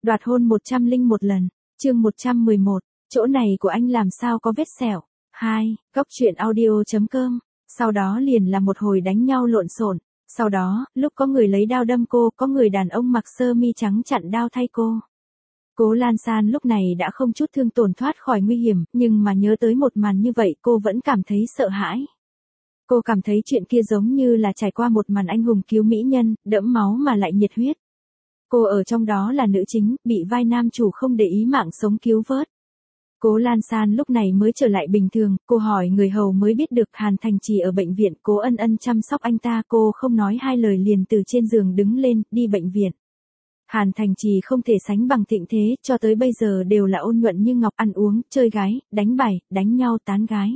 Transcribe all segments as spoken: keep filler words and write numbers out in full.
Đoạt hôn một trăm lẻ một lần, chương một trăm mười một, chỗ này của anh làm sao có vết sẹo. hai. Góc truyện audio.com. Sau đó liền là một hồi đánh nhau lộn xộn. Sau đó, lúc có người lấy dao đâm cô, có người đàn ông mặc sơ mi trắng chặn đao thay cô. Cố Lan San lúc này đã không chút thương tổn thoát khỏi nguy hiểm, nhưng mà nhớ tới một màn như vậy cô vẫn cảm thấy sợ hãi. Cô cảm thấy chuyện kia giống như là trải qua một màn anh hùng cứu mỹ nhân, đẫm máu mà lại nhiệt huyết. Cô ở trong đó là nữ chính, bị vai nam chủ không để ý mạng sống cứu vớt. Cố Lan San lúc này mới trở lại bình thường, cô hỏi người hầu mới biết được Hàn Thành Trì ở bệnh viện, Cố Ân Ân chăm sóc anh ta, cô không nói hai lời liền từ trên giường đứng lên, đi bệnh viện. Hàn Thành Trì không thể sánh bằng Thịnh Thế, cho tới bây giờ đều là ôn nhuận như ngọc, ăn uống, chơi gái, đánh bài, đánh nhau, tán gái.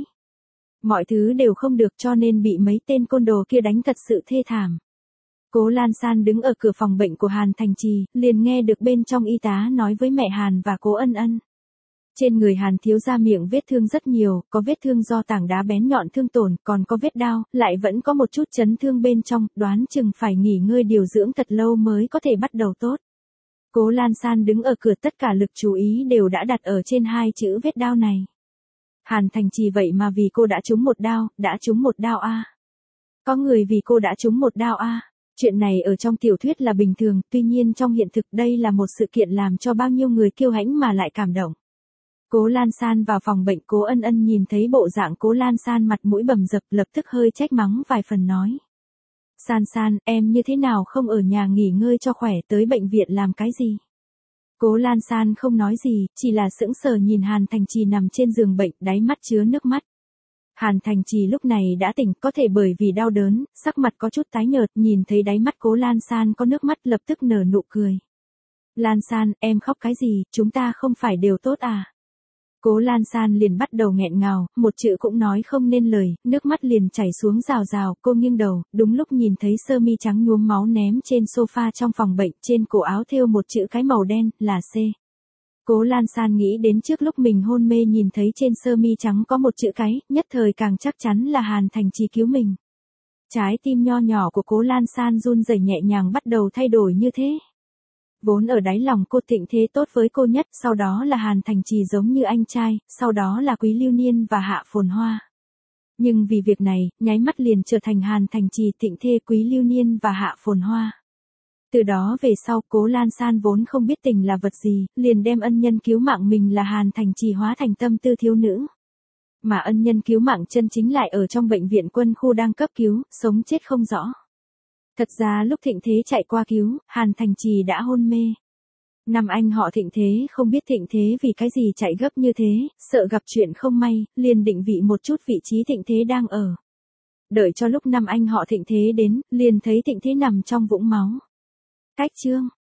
Mọi thứ đều không được cho nên bị mấy tên côn đồ kia đánh thật sự thê thảm. Cố Lan San đứng ở cửa phòng bệnh của Hàn Thành Trì, liền nghe được bên trong y tá nói với mẹ Hàn và Cố Ân Ân. Trên người Hàn thiếu gia miệng vết thương rất nhiều, có vết thương do tảng đá bén nhọn thương tổn, còn có vết đao, lại vẫn có một chút chấn thương bên trong, đoán chừng phải nghỉ ngơi điều dưỡng thật lâu mới có thể bắt đầu tốt. Cố Lan San đứng ở cửa, tất cả lực chú ý đều đã đặt ở trên hai chữ vết đao này. Hàn Thành Trì vậy mà vì cô đã trúng một đao, đã trúng một đao a. Có người vì cô đã trúng một đao a. Chuyện này ở trong tiểu thuyết là bình thường, tuy nhiên trong hiện thực đây là một sự kiện làm cho bao nhiêu người kiêu hãnh mà lại cảm động. Cố Lan San vào phòng bệnh, Cố Ân Ân nhìn thấy bộ dạng Cố Lan San mặt mũi bầm dập, lập tức hơi trách mắng vài phần nói. San San, em như thế nào không ở nhà nghỉ ngơi cho khỏe, tới bệnh viện làm cái gì? Cố Lan San không nói gì, chỉ là sững sờ nhìn Hàn Thành Trì nằm trên giường bệnh, đáy mắt chứa nước mắt. Hàn Thành Trì lúc này đã tỉnh, có thể bởi vì đau đớn, sắc mặt có chút tái nhợt, nhìn thấy đáy mắt Cố Lan San có nước mắt lập tức nở nụ cười. Lan San, em khóc cái gì, chúng ta không phải đều tốt à? Cố Lan San liền bắt đầu nghẹn ngào, một chữ cũng nói không nên lời, nước mắt liền chảy xuống rào rào, cô nghiêng đầu, đúng lúc nhìn thấy sơ mi trắng nhuốm máu ném trên sofa trong phòng bệnh, trên cổ áo thêu một chữ cái màu đen, là C. Cố Lan San nghĩ đến trước lúc mình hôn mê nhìn thấy trên sơ mi trắng có một chữ cái, nhất thời càng chắc chắn là Hàn Thành Trì cứu mình. Trái tim nho nhỏ của Cố Lan San run rẩy nhẹ nhàng bắt đầu thay đổi như thế. Vốn ở đáy lòng cô Thịnh Thế tốt với cô nhất, sau đó là Hàn Thành Trì giống như anh trai, sau đó là Quý Lưu Niên và Hạ Phồn Hoa. Nhưng vì việc này, nháy mắt liền trở thành Hàn Thành Trì, Thịnh Thế, Quý Lưu Niên và Hạ Phồn Hoa. Từ đó về sau, Cố Lan San vốn không biết tình là vật gì, liền đem ân nhân cứu mạng mình là Hàn Thành Trì hóa thành tâm tư thiếu nữ. Mà ân nhân cứu mạng chân chính lại ở trong bệnh viện quân khu đang cấp cứu, sống chết không rõ. Thật ra lúc Thịnh Thế chạy qua cứu, Hàn Thành Trì đã hôn mê. Năm anh họ Thịnh Thế không biết Thịnh Thế vì cái gì chạy gấp như thế, sợ gặp chuyện không may, liền định vị một chút vị trí Thịnh Thế đang ở. Đợi cho lúc năm anh họ Thịnh Thế đến, liền thấy Thịnh Thế nằm trong vũng máu. Cách chương.